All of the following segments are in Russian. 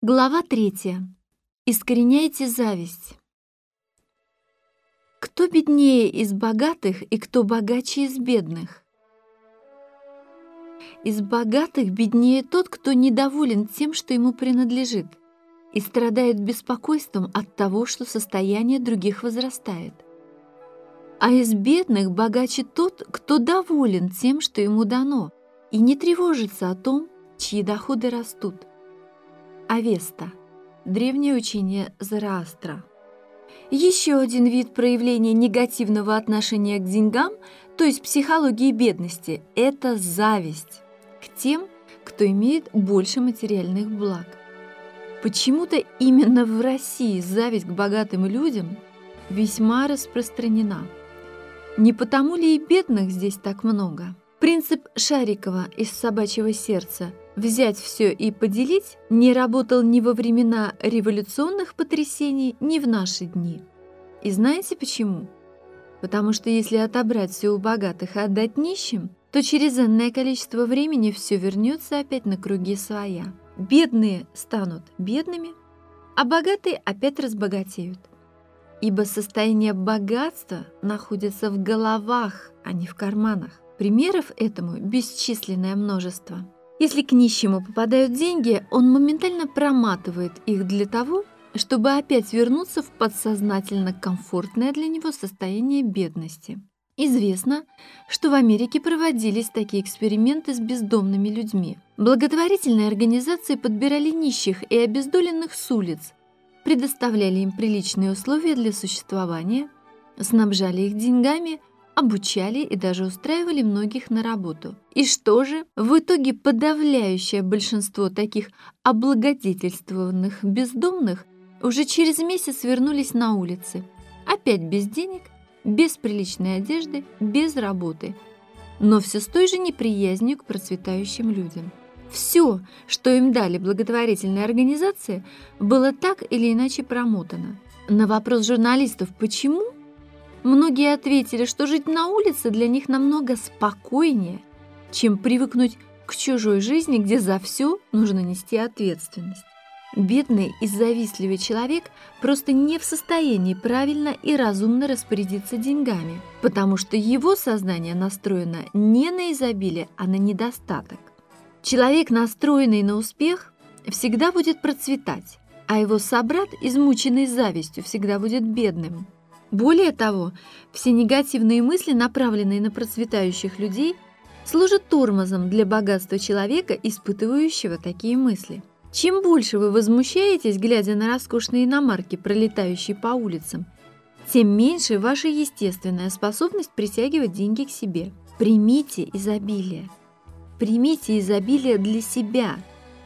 Глава 3. Искореняйте зависть. Кто беднее из богатых и кто богаче из бедных? Из богатых беднее тот, кто недоволен тем, что ему принадлежит, и страдает беспокойством от того, что состояние других возрастает. А из бедных богаче тот, кто доволен тем, что ему дано, и не тревожится о том, чьи доходы растут. Авеста. Древнее учение Зороастра. Еще один вид проявления негативного отношения к деньгам, то есть психологии бедности, это зависть к тем, кто имеет больше материальных благ. Почему-то именно в России зависть к богатым людям весьма распространена. Не потому ли и бедных здесь так много? Принцип Шарикова из «Собачьего сердца» «взять все и поделить» не работал ни во времена революционных потрясений, ни в наши дни. И знаете почему? Потому что если отобрать все у богатых и отдать нищим, то через энное количество времени все вернется опять на круги своя. Бедные станут бедными, а богатые опять разбогатеют. Ибо состояние богатства находится в головах, а не в карманах. Примеров этому бесчисленное множество. Если к нищему попадают деньги, он моментально проматывает их для того, чтобы опять вернуться в подсознательно комфортное для него состояние бедности. Известно, что в Америке проводились такие эксперименты с бездомными людьми. Благотворительные организации подбирали нищих и обездоленных с улиц, предоставляли им приличные условия для существования, снабжали их деньгами, обучали и даже устраивали многих на работу. И что же? В итоге подавляющее большинство таких облагодетельствованных бездомных уже через месяц вернулись на улицы. Опять без денег, без приличной одежды, без работы. Но все с той же неприязнью к процветающим людям. Все, что им дали благотворительные организации, было так или иначе промотано. На вопрос журналистов «почему?», многие ответили, что жить на улице для них намного спокойнее, чем привыкнуть к чужой жизни, где за все нужно нести ответственность. Бедный и завистливый человек просто не в состоянии правильно и разумно распорядиться деньгами, потому что его сознание настроено не на изобилие, а на недостаток. Человек, настроенный на успех, всегда будет процветать, а его собрат, измученный завистью, всегда будет бедным. Более того, все негативные мысли, направленные на процветающих людей, служат тормозом для богатства человека, испытывающего такие мысли. Чем больше вы возмущаетесь, глядя на роскошные иномарки, пролетающие по улицам, тем меньше ваша естественная способность притягивать деньги к себе. Примите изобилие. Примите изобилие для себя,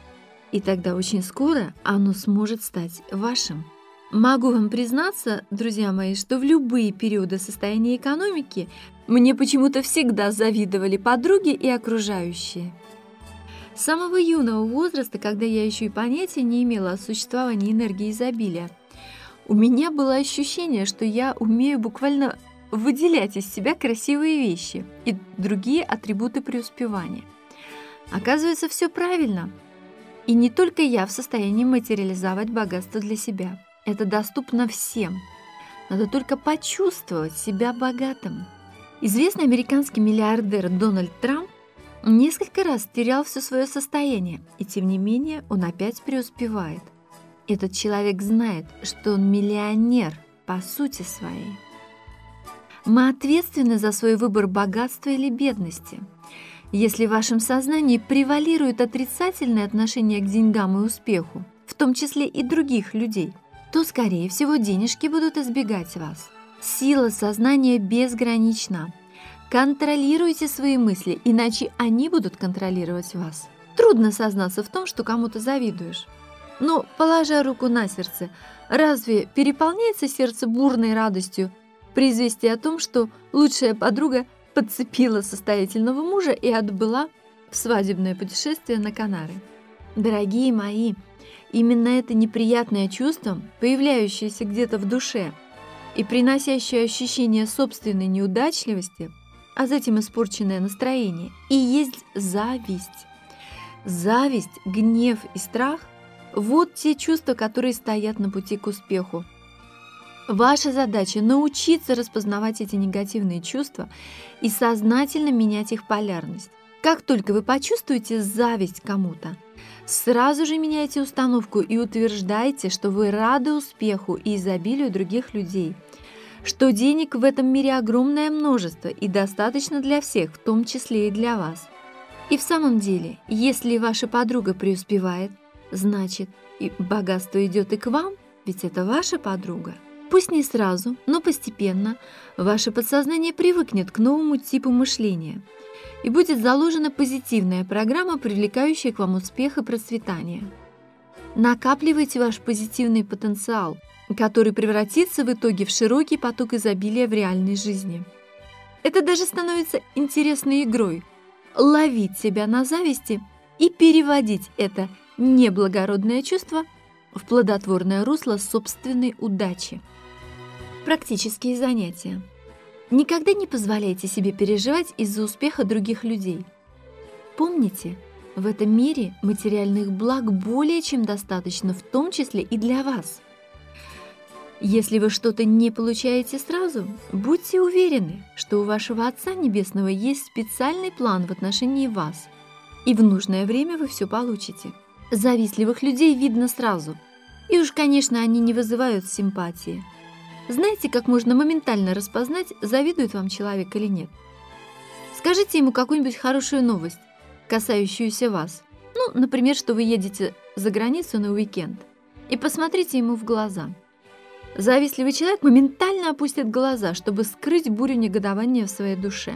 и тогда очень скоро оно сможет стать вашим. Могу вам признаться, друзья мои, что в любые периоды состояния экономики мне почему-то всегда завидовали подруги и окружающие. С самого юного возраста, когда я еще и понятия не имела о существовании энергии изобилия, у меня было ощущение, что я умею буквально выделять из себя красивые вещи и другие атрибуты преуспевания. Оказывается, все правильно. И не только я в состоянии материализовать богатство для себя. Это доступно всем. Надо только почувствовать себя богатым. Известный американский миллиардер Дональд Трамп несколько раз терял все свое состояние, и тем не менее он опять преуспевает. Этот человек знает, что он миллионер по сути своей. Мы ответственны за свой выбор богатства или бедности. Если в вашем сознании превалирует отрицательное отношение к деньгам и успеху, в том числе и других людей, то, скорее всего, денежки будут избегать вас. Сила сознания безгранична. Контролируйте свои мысли, иначе они будут контролировать вас. Трудно сознаться в том, что кому-то завидуешь. Но, положа руку на сердце, разве переполняется сердце бурной радостью при известии о том, что лучшая подруга подцепила состоятельного мужа и отбыла в свадебное путешествие на Канары? Дорогие мои, именно это неприятное чувство, появляющееся где-то в душе и приносящее ощущение собственной неудачливости, а затем испорченное настроение, и есть зависть. Зависть, гнев и страх Вот те чувства, которые стоят на пути к успеху. Ваша задача – научиться распознавать эти негативные чувства и сознательно менять их полярность. Как только вы почувствуете зависть кому-то, сразу же меняйте установку и утверждайте, что вы рады успеху и изобилию других людей, что денег в этом мире огромное множество и достаточно для всех, в том числе и для вас. И в самом деле, если ваша подруга преуспевает, значит, и богатство идет и к вам, ведь это ваша подруга. Пусть не сразу, но постепенно ваше подсознание привыкнет к новому типу мышления, и будет заложена позитивная программа, привлекающая к вам успех и процветание. Накапливайте ваш позитивный потенциал, который превратится в итоге в широкий поток изобилия в реальной жизни. Это даже становится интересной игрой – ловить себя на зависти и переводить это неблагородное чувство в плодотворное русло собственной удачи. Практические занятия. Никогда не позволяйте себе переживать из-за успеха других людей. Помните, в этом мире материальных благ более чем достаточно, в том числе и для вас. Если вы что-то не получаете сразу, будьте уверены, что у вашего Отца Небесного есть специальный план в отношении вас, и в нужное время вы все получите. Завистливых людей видно сразу, и уж, конечно, они не вызывают симпатии. Знаете, как можно моментально распознать, завидует вам человек или нет? Скажите ему какую-нибудь хорошую новость, касающуюся вас. Ну, например, что вы едете за границу на уикенд. И посмотрите ему в глаза. Завистливый человек моментально опустит глаза, чтобы скрыть бурю негодования в своей душе.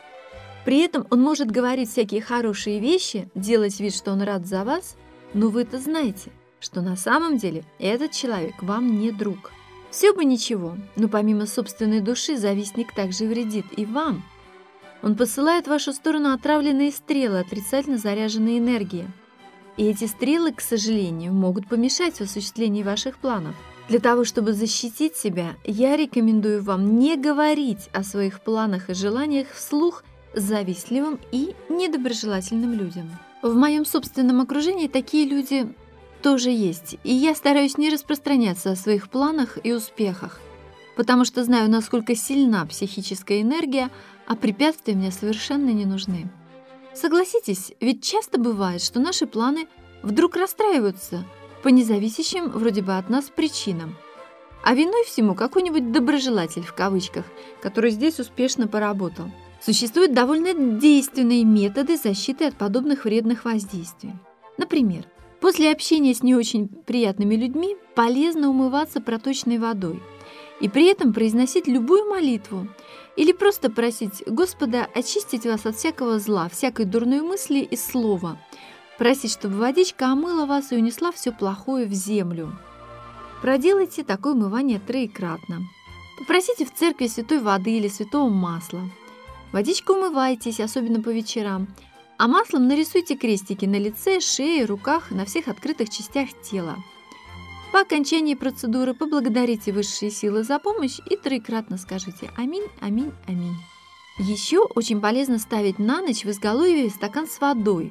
При этом он может говорить всякие хорошие вещи, делать вид, что он рад за вас, но вы-то знаете, что на самом деле этот человек вам не друг. Все бы ничего, но помимо собственной души завистник также вредит и вам. Он посылает в вашу сторону отравленные стрелы отрицательно заряженной энергии. И эти стрелы, к сожалению, могут помешать в осуществлении ваших планов. Для того, чтобы защитить себя, я рекомендую вам не говорить о своих планах и желаниях вслух завистливым и недоброжелательным людям. В моем собственном окружении такие люди тоже есть, и я стараюсь не распространяться о своих планах и успехах, потому что знаю, насколько сильна психическая энергия, а препятствия мне совершенно не нужны. Согласитесь, ведь часто бывает, что наши планы вдруг расстраиваются по независящим вроде бы от нас причинам, а виной всему какой-нибудь «доброжелатель» в кавычках, который здесь успешно поработал. Существуют довольно действенные методы защиты от подобных вредных воздействий. Например, после общения с не очень приятными людьми полезно умываться проточной водой и при этом произносить любую молитву или просто просить Господа очистить вас от всякого зла, всякой дурной мысли и слова, просить, чтобы водичка омыла вас и унесла все плохое в землю. Проделайте такое умывание 3-кратно. Попросите в церкви святой воды или святого масла. Водичкой умывайтесь, особенно по вечерам, а маслом нарисуйте крестики на лице, шее, руках, на всех открытых частях тела. По окончании процедуры поблагодарите высшие силы за помощь и 3-кратно скажите «Аминь, аминь, аминь». Еще очень полезно ставить на ночь в изголовье стакан с водой.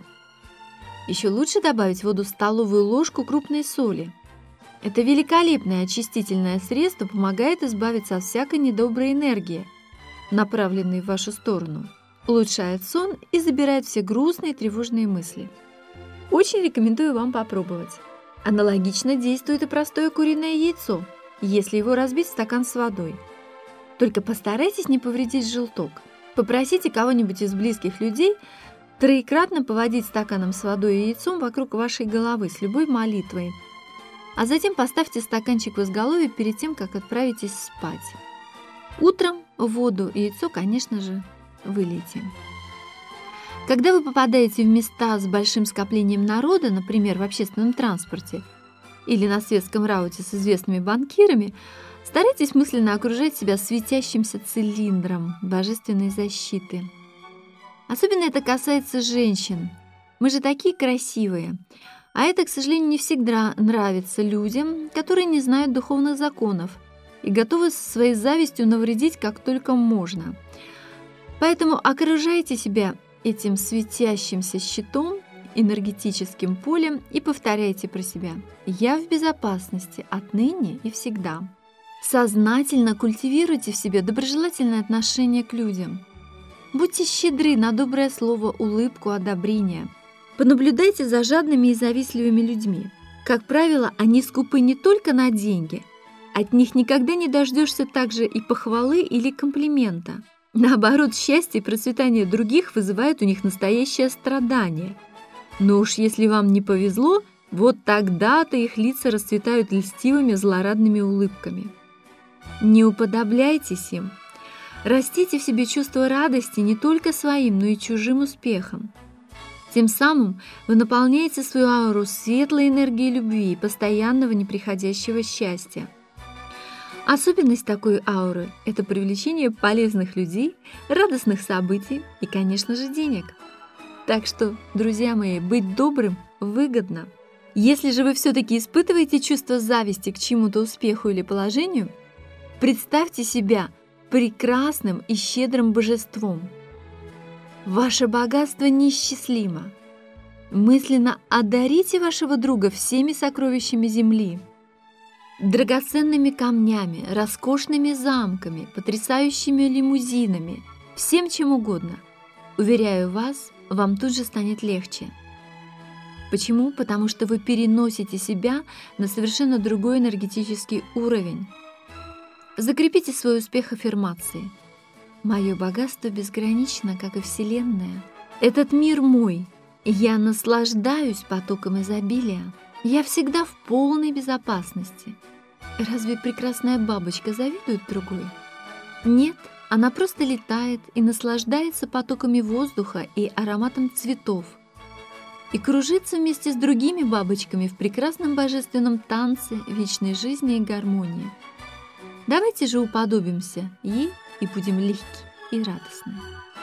Еще лучше добавить в воду столовую ложку крупной соли. Это великолепное очистительное средство помогает избавиться от всякой недоброй энергии, направленной в вашу сторону, улучшает сон и забирает все грустные и тревожные мысли. Очень рекомендую вам попробовать. Аналогично действует и простое куриное яйцо, если его разбить в стакан с водой. Только постарайтесь не повредить желток. Попросите кого-нибудь из близких людей 3-кратно поводить стаканом с водой и яйцом вокруг вашей головы с любой молитвой, а затем поставьте стаканчик в изголовье перед тем, как отправитесь спать. Утром воду и яйцо, конечно же, вылейте. Когда вы попадаете в места с большим скоплением народа, например, в общественном транспорте или на светском рауте с известными банкирами, старайтесь мысленно окружать себя светящимся цилиндром божественной защиты. Особенно это касается женщин. Мы же такие красивые. А это, к сожалению, не всегда нравится людям, которые не знают духовных законов и готовы своей завистью навредить как только можно. Поэтому окружайте себя этим светящимся щитом энергетическим полем и повторяйте про себя: «Я в безопасности отныне и всегда». Сознательно культивируйте в себе доброжелательное отношение к людям. Будьте щедры на доброе слово, улыбку, одобрение. Понаблюдайте за жадными и завистливыми людьми. Как правило, они скупы не только на деньги. От них никогда не дождешься также и похвалы или комплимента. Наоборот, счастье и процветание других вызывает у них настоящее страдание. Но уж если вам не повезло, вот тогда-то их лица расцветают льстивыми злорадными улыбками. Не уподобляйтесь им. Растите в себе чувство радости не только своим, но и чужим успехом. Тем самым вы наполняете свою ауру светлой энергией любви и постоянного неприходящего счастья. Особенность такой ауры – это привлечение полезных людей, радостных событий и, конечно же, денег. Так что, друзья мои, быть добрым выгодно. Если же вы все-таки испытываете чувство зависти к чему-то успеху или положению, представьте себя прекрасным и щедрым божеством. Ваше богатство неисчислимо. Мысленно одарите вашего друга всеми сокровищами земли. Драгоценными камнями, роскошными замками, потрясающими лимузинами, всем чем угодно. Уверяю вас, вам тут же станет легче. Почему? Потому что вы переносите себя на совершенно другой энергетический уровень. Закрепите свой успех аффирмацией. Мое богатство безгранично, как и Вселенная. Этот мир мой. Я наслаждаюсь потоком изобилия. Я всегда в полной безопасности. Разве прекрасная бабочка завидует другой? Нет, она просто летает и наслаждается потоками воздуха и ароматом цветов. И кружится вместе с другими бабочками в прекрасном божественном танце вечной жизни и гармонии. Давайте же уподобимся ей и будем легки и радостны.